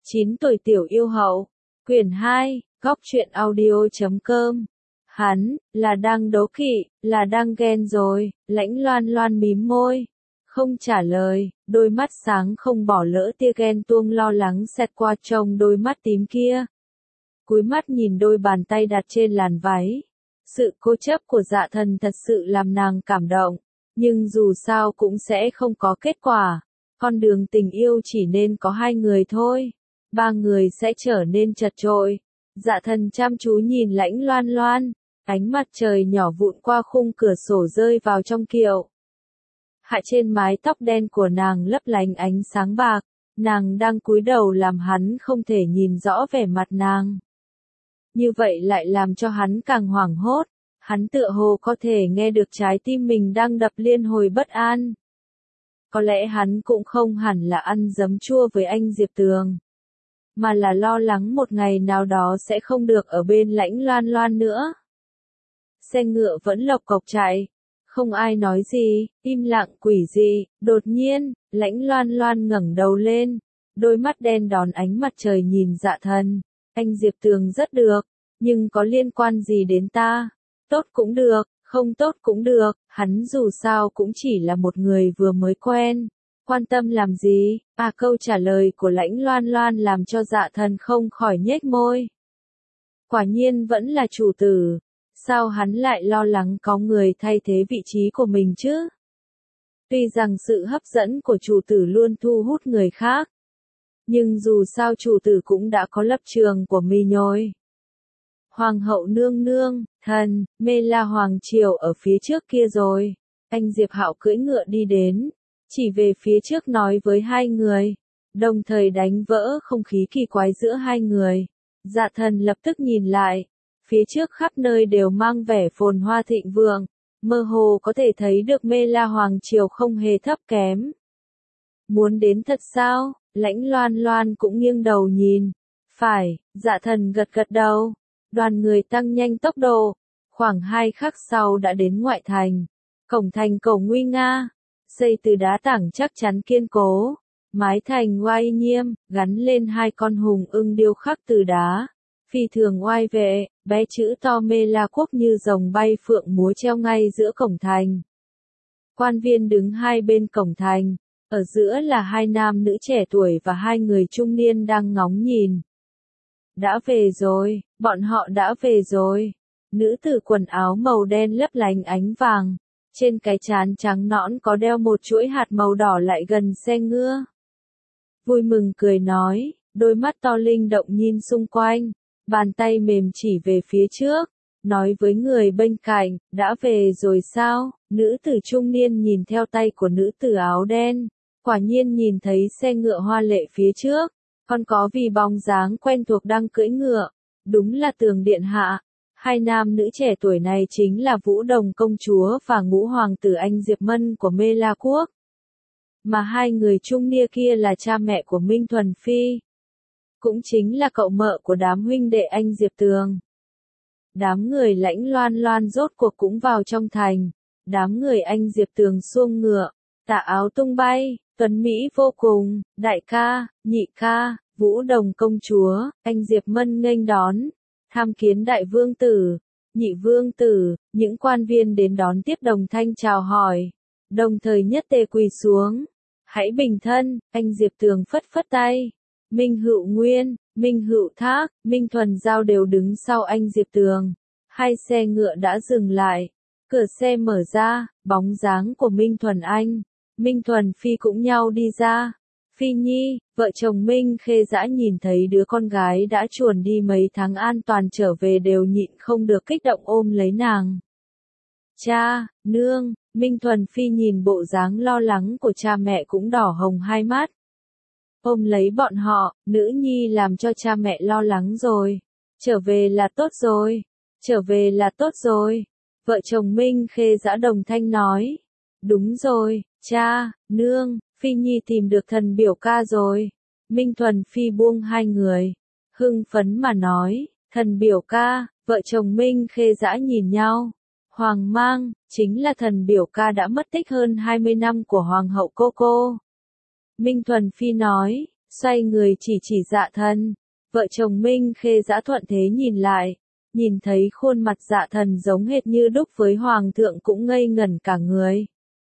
9 tuổi tiểu yêu hậu. Quyển 2, góc truyện audio.com. Hắn, là đang đố kỵ, là đang ghen rồi, Lãnh Loan Loan mím môi. Không trả lời, đôi mắt sáng không bỏ lỡ tia ghen tuông lo lắng xẹt qua trong đôi mắt tím kia. Cúi mắt nhìn đôi bàn tay đặt trên làn váy. Sự cố chấp của Dạ Thần thật sự làm nàng cảm động, nhưng dù sao cũng sẽ không có kết quả. Con đường tình yêu chỉ nên có 2 người thôi, 3 người sẽ trở nên chật chội. Dạ Thần chăm chú nhìn Lãnh Loan Loan, ánh mặt trời nhỏ vụn qua khung cửa sổ rơi vào trong kiệu. Hạ trên mái tóc đen của nàng lấp lánh ánh sáng bạc, nàng đang cúi đầu làm hắn không thể nhìn rõ vẻ mặt nàng. Như vậy lại làm cho hắn càng hoảng hốt, hắn tựa hồ có thể nghe được trái tim mình đang đập liên hồi bất an. Có lẽ hắn cũng không hẳn là ăn giấm chua với anh Diệp Tường, mà là lo lắng một ngày nào đó sẽ không được ở bên Lãnh Loan Loan nữa. Xe ngựa vẫn lộc cộc chạy, không ai nói gì, im lặng quỷ dị. Đột nhiên, Lãnh Loan Loan ngẩng đầu lên, đôi mắt đen đón ánh mặt trời nhìn Dạ Thần. Anh Diệp Tường rất được, nhưng có liên quan gì đến ta? Tốt cũng được, không tốt cũng được, hắn dù sao cũng chỉ là một người vừa mới quen. Quan tâm làm gì? Câu trả lời của Lãnh Loan Loan làm cho Dạ Thần không khỏi nhếch môi. Quả nhiên vẫn là chủ tử. Sao hắn lại lo lắng có người thay thế vị trí của mình chứ? Tuy rằng sự hấp dẫn của chủ tử luôn thu hút người khác, nhưng dù sao chủ tử cũng đã có lập trường của mình rồi. Hoàng hậu nương nương, thần, mê la hoàng triều ở phía trước kia rồi. Anh Diệp Hạo cưỡi ngựa đi đến, chỉ về phía trước nói với 2 người, đồng thời đánh vỡ không khí kỳ quái giữa 2 người. Dạ Thần lập tức nhìn lại, phía trước khắp nơi đều mang vẻ phồn hoa thịnh vượng, mơ hồ có thể thấy được mê la hoàng triều không hề thấp kém. Muốn đến thật sao? Lãnh Loan Loan cũng nghiêng đầu nhìn. Phải, Dạ Thần gật gật đầu. Đoàn người tăng nhanh tốc độ, khoảng 2 khắc sau đã đến ngoại thành. Cổng thành cổ nguy nga, xây từ đá tảng chắc chắn kiên cố, mái thành oai nghiêm, gắn lên 2 con hùng ưng điêu khắc từ đá. Phi thường oai vệ, bé chữ to mê la quốc như rồng bay phượng múa treo ngay giữa cổng thành. Quan viên đứng 2 bên cổng thành, ở giữa là 2 nam nữ trẻ tuổi và 2 người trung niên đang ngóng nhìn. Đã về rồi, bọn họ đã về rồi. Nữ tử quần áo màu đen lấp lánh ánh vàng, trên cái trán trắng nõn có đeo một chuỗi hạt màu đỏ lại gần xe ngựa. Vui mừng cười nói, đôi mắt to linh động nhìn xung quanh, bàn tay mềm chỉ về phía trước, nói với người bên cạnh, đã về rồi sao? Nữ tử trung niên nhìn theo tay của nữ tử áo đen, quả nhiên nhìn thấy xe ngựa hoa lệ phía trước, còn có vì bóng dáng quen thuộc đang cưỡi ngựa, đúng là Tường điện hạ. 2 nam nữ trẻ tuổi này chính là Vũ Đồng công chúa và Ngũ hoàng tử anh Diệp Mân của Mê La quốc. Mà 2 người trung niên kia là cha mẹ của Minh Thuần Phi, cũng chính là cậu mợ của đám huynh đệ anh Diệp Tường. Đám người Lãnh Loan Loan rốt cuộc cũng vào trong thành, đám người anh Diệp Tường xuông ngựa, tà áo tung bay, tuấn mỹ vô cùng. Đại ca, nhị ca, Vũ Đồng công chúa, anh Diệp Mân nghênh đón, tham kiến đại vương tử, nhị vương tử. Những quan viên đến đón tiếp đồng thanh chào hỏi, đồng thời nhất tề quỳ xuống. Hãy bình thân. Anh Diệp Tường phất phất tay. Minh Hữu Nguyên, Minh Hữu Thác, Minh Thuần Giao đều đứng sau anh Diệp Tường. 2 xe ngựa đã dừng lại, cửa xe mở ra, bóng dáng của Minh Thuần Anh, Minh Thuần Phi cũng nhau đi ra. Phi Nhi, vợ chồng Minh Khê Dã nhìn thấy đứa con gái đã chuồn đi mấy tháng an toàn trở về đều nhịn không được kích động ôm lấy nàng. Cha, nương. Minh Thuần Phi nhìn bộ dáng lo lắng của cha mẹ cũng đỏ hồng 2 mắt. Ôm lấy bọn họ, nữ nhi làm cho cha mẹ lo lắng rồi. Trở về là tốt rồi. Trở về là tốt rồi. Vợ chồng Minh Khê Dã đồng thanh nói. Đúng rồi, cha, nương, Phi Nhi tìm được thần biểu ca rồi. Minh Thuần Phi buông 2 người, hưng phấn mà nói, thần biểu ca. Vợ chồng Minh Khê Dã nhìn nhau. Hoàng Mang, chính là thần biểu ca đã mất tích hơn 20 năm của Hoàng hậu Cô Cô. Minh Thuần Phi nói, xoay người chỉ Dạ Thần. Vợ chồng Minh Khê Dã thuận thế nhìn lại, nhìn thấy khuôn mặt Dạ Thần giống hệt như đúc với hoàng thượng cũng ngây ngẩn cả người.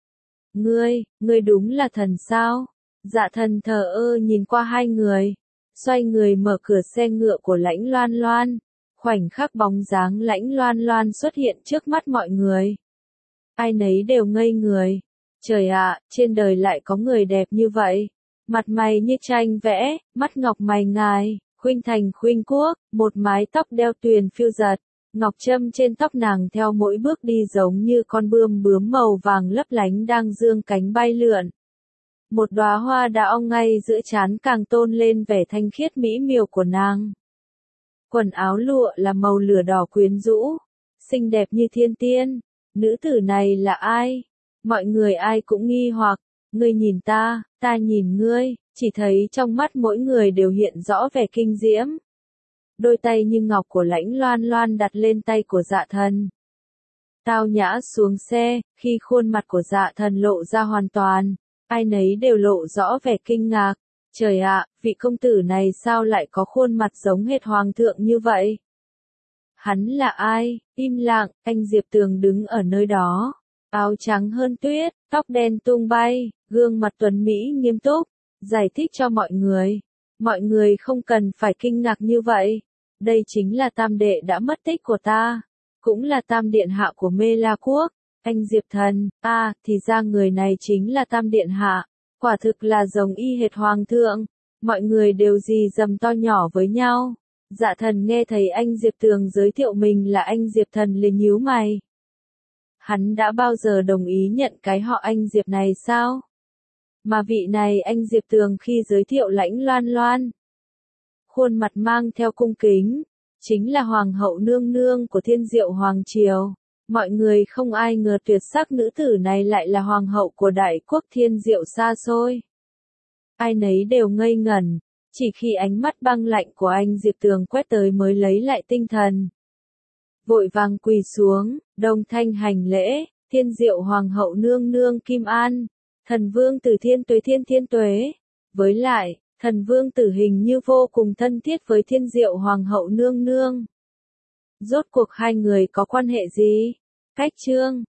Ngươi đúng là thần sao? Dạ Thần thờ ơ nhìn qua hai người, xoay người mở cửa xe ngựa của Lãnh Loan Loan. Khoảnh khắc bóng dáng Lãnh Loan Loan xuất hiện trước mắt mọi người. Ai nấy đều ngây người. Trời ạ, trên đời lại có người đẹp như vậy. Mặt mày như tranh vẽ, mắt ngọc mày ngài, khuynh thành khuynh quốc, một mái tóc đeo tuyền phiêu giật. Ngọc trâm trên tóc nàng theo mỗi bước đi giống như con bướm màu vàng lấp lánh đang dương cánh bay lượn. Một đóa hoa đã ong ngay giữa trán càng tôn lên vẻ thanh khiết mỹ miều của nàng. Quần áo lụa là màu lửa đỏ quyến rũ, xinh đẹp như thiên tiên. Nữ tử này là ai? Mọi người ai cũng nghi hoặc, ngươi nhìn ta nhìn ngươi, chỉ thấy trong mắt mỗi người đều hiện rõ vẻ kinh diễm. Đôi tay như ngọc của Lãnh Loan Loan đặt lên tay của Dạ Thần. Tao nhã xuống xe, khi khuôn mặt của Dạ Thần lộ ra hoàn toàn, ai nấy đều lộ rõ vẻ kinh ngạc. Trời ạ, vị công tử này sao lại có khuôn mặt giống hệt hoàng thượng như vậy? Hắn là ai? Im lặng, anh Diệp Tường đứng ở nơi đó. Áo trắng hơn tuyết, tóc đen tung bay, gương mặt tuấn mỹ nghiêm túc, giải thích cho mọi người. Mọi người không cần phải kinh ngạc như vậy. Đây chính là tam đệ đã mất tích của ta. Cũng là tam điện hạ của Mê La Quốc. Anh Diệp Thần, thì ra người này chính là tam điện hạ. Quả thực là giống y hệt hoàng thượng. Mọi người đều rì rầm to nhỏ với nhau. Dạ Thần nghe thấy anh Diệp Tường giới thiệu mình là anh Diệp Thần liền nhíu mày. Hắn đã bao giờ đồng ý nhận cái họ anh Diệp này sao? Mà vị này anh Diệp Tường khi giới thiệu Lãnh Loan Loan. Khuôn mặt mang theo cung kính, chính là hoàng hậu nương nương của Thiên Diệu Hoàng Triều. Mọi người không ai ngờ tuyệt sắc nữ tử này lại là hoàng hậu của đại quốc Thiên Diệu xa xôi. Ai nấy đều ngây ngẩn, chỉ khi ánh mắt băng lạnh của anh Diệp Tường quét tới mới lấy lại tinh thần. Vội vàng quỳ xuống, đồng thanh hành lễ, Thiên Diệu Hoàng hậu nương nương Kim An, thần vương Tử Thiên Tuế. Với lại, thần vương Tử hình như vô cùng thân thiết với Thiên Diệu Hoàng hậu nương nương. Rốt cuộc hai người có quan hệ gì? Cách chương